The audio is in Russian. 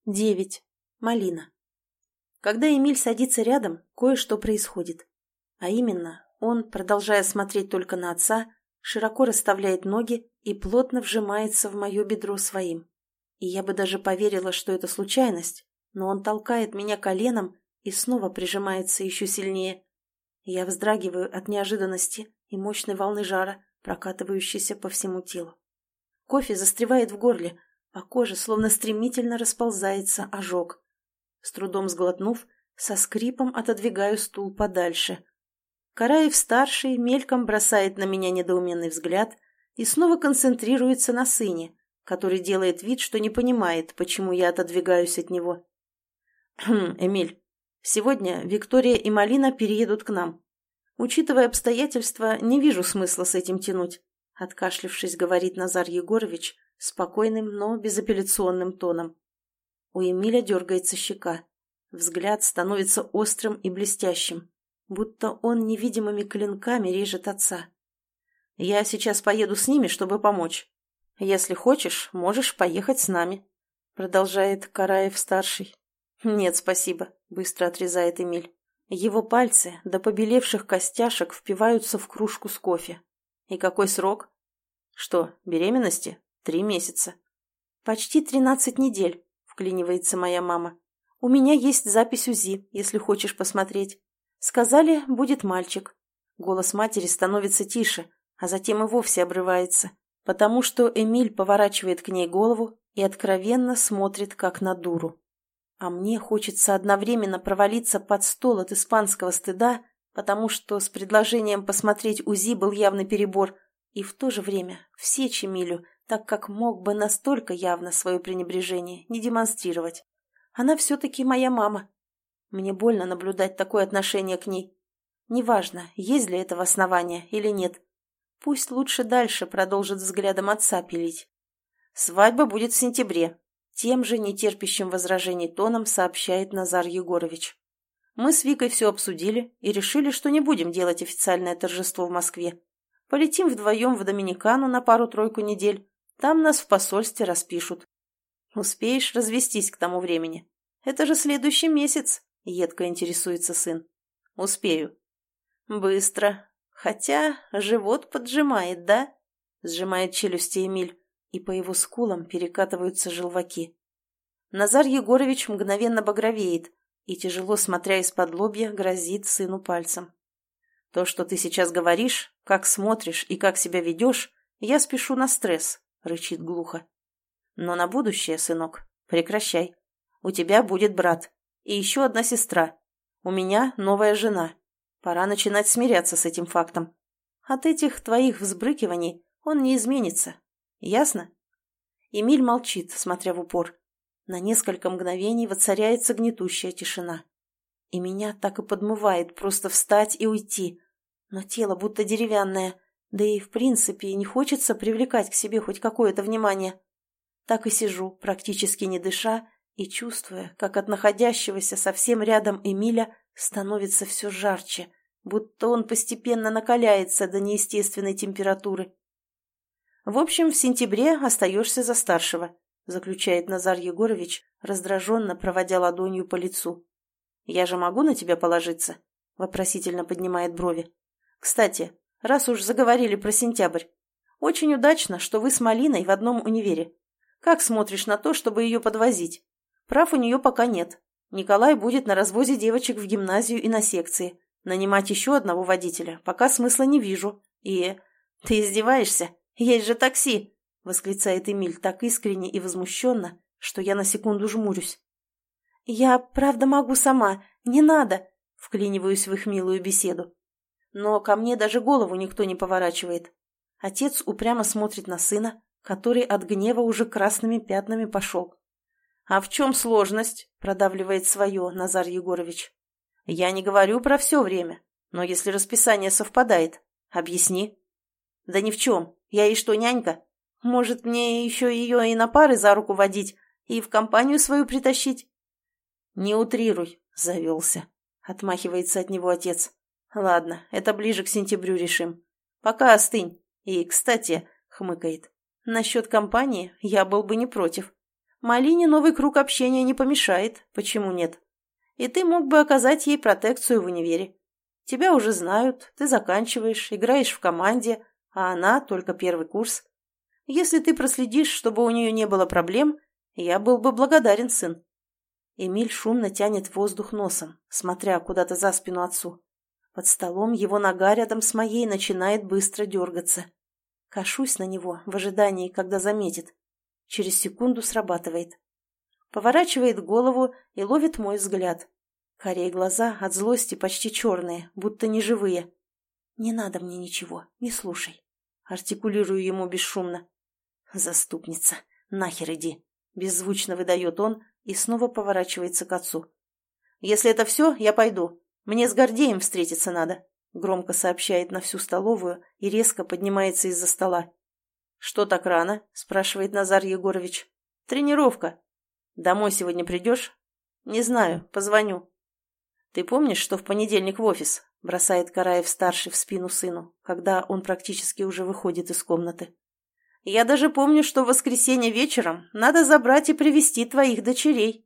9. Малина. Когда Эмиль садится рядом, кое-что происходит. А именно, он, продолжая смотреть только на отца, широко расставляет ноги и плотно вжимается в мое бедро своим. И я бы даже поверила, что это случайность, но он толкает меня коленом и снова прижимается еще сильнее. Я вздрагиваю от неожиданности и мощной волны жара, прокатывающейся по всему телу. Кофе застревает в горле, по коже словно стремительно расползается ожог. С трудом сглотнув, со скрипом отодвигаю стул подальше. Караев-старший мельком бросает на меня недоуменный взгляд и снова концентрируется на сыне, который делает вид, что не понимает, почему я отодвигаюсь от него. «Эмиль, сегодня Виктория и Малина переедут к нам. Учитывая обстоятельства, не вижу смысла с этим тянуть», откашлявшись, говорит Назар Егорович спокойным, но безапелляционным тоном. У Эмиля дергается щека. Взгляд становится острым и блестящим, будто он невидимыми клинками режет отца. «Я сейчас поеду с ними, чтобы помочь. Если хочешь, можешь поехать с нами», продолжает Караев-старший. «Нет, спасибо», быстро отрезает Эмиль. Его пальцы до побелевших костяшек впиваются в кружку с кофе. «И какой срок?» «Что, беременности? 3 месяца». «Почти 13 недель», вклинивается моя мама. «У меня есть запись УЗИ, если хочешь посмотреть. Сказали, будет мальчик». Голос матери становится тише, а затем и вовсе обрывается, потому что Эмиль поворачивает к ней голову и откровенно смотрит, как на дуру. А мне хочется одновременно провалиться под стол от испанского стыда, потому что с предложением посмотреть УЗИ был явный перебор, и в то же время всечь Эмилю, так как мог бы настолько явно свое пренебрежение не демонстрировать. Она все-таки моя мама. Мне больно наблюдать такое отношение к ней. Неважно, есть ли этого основания или нет. Пусть лучше дальше продолжит взглядом отца пилить. «Свадьба будет в сентябре», тем же нетерпящим возражений тоном сообщает Назар Егорович. «Мы с Викой все обсудили и решили, что не будем делать официальное торжество в Москве. Полетим вдвоем в Доминикану на пару-тройку недель. Там нас в посольстве распишут. Успеешь развестись к тому времени? Это же следующий месяц», — едко интересуется сын. «Успею». «Быстро. Хотя живот поджимает, да?» — сжимает челюсти Эмиль, и по его скулам перекатываются желваки. Назар Егорович мгновенно багровеет и, тяжело смотря из-под лобья, грозит сыну пальцем. «То, что ты сейчас говоришь, как смотришь и как себя ведешь, я спешу на стресс», — рычит глухо. «Но на будущее, сынок, прекращай. У тебя будет брат и еще одна сестра. У меня новая жена. Пора начинать смиряться с этим фактом. От этих твоих взбрыкиваний он не изменится. Ясно?» Эмиль молчит, смотря в упор. На несколько мгновений воцаряется гнетущая тишина. И меня так и подмывает просто встать и уйти. Но тело будто деревянное, да и в принципе не хочется привлекать к себе хоть какое-то внимание. Так и сижу, практически не дыша, и чувствуя, как от находящегося совсем рядом Эмиля становится все жарче, будто он постепенно накаляется до неестественной температуры. «В общем, в сентябре остаешься за старшего», заключает Назар Егорович, раздраженно проводя ладонью по лицу. «Я же могу на тебя положиться?» вопросительно поднимает брови. «Кстати, раз уж заговорили про сентябрь, очень удачно, что вы с Малиной в одном универе. Как смотришь на то, чтобы ее подвозить? Прав у нее пока нет. Николай будет на развозе девочек в гимназию и на секции. Нанимать еще одного водителя пока смысла не вижу. И... Ты издеваешься? Есть же такси!» восклицает Эмиль так искренне и возмущенно, что я на секунду жмурюсь. «Я правда могу сама, не надо!» вклиниваюсь в их милую беседу. Но ко мне даже голову никто не поворачивает. Отец упрямо смотрит на сына, который от гнева уже красными пятнами пошел. «А в чем сложность?» – продавливает свое Назар Егорович. «Я не говорю про все время, но если расписание совпадает, объясни». «Да ни в чем. Я ей что, нянька? Может, мне еще ее и на пары за руку водить, и в компанию свою притащить?» «Не утрируй», – завелся. Отмахивается от него отец. «Ладно, это ближе к сентябрю решим. Пока остынь. И, кстати, — хмыкает, — насчет компании я был бы не против. Малине новый круг общения не помешает, почему нет? И ты мог бы оказать ей протекцию в универе. Тебя уже знают, ты заканчиваешь, играешь в команде, а она только первый курс. Если ты проследишь, чтобы у нее не было проблем, я был бы благодарен, сын». Эмиль шумно тянет воздух носом, смотря куда-то за спину отцу. Под столом его нога рядом с моей начинает быстро дергаться. Кашусь на него в ожидании, когда заметит. Через секунду срабатывает. Поворачивает голову и ловит мой взгляд. Карие глаза от злости почти черные, будто неживые. «Не надо мне ничего, не слушай». Артикулирую ему бесшумно. «Заступница, нахер иди!» Беззвучно выдает он и снова поворачивается к отцу. «Если это все, я пойду. Мне с Гордеем встретиться надо», громко сообщает на всю столовую и резко поднимается из-за стола. «Что так рано?» – спрашивает Назар Егорович. «Тренировка. Домой сегодня придешь?» «Не знаю, позвоню». «Ты помнишь, что в понедельник в офис?» – бросает Караев-старший в спину сыну, когда он практически уже выходит из комнаты. «Я даже помню, что в воскресенье вечером надо забрать и привезти твоих дочерей».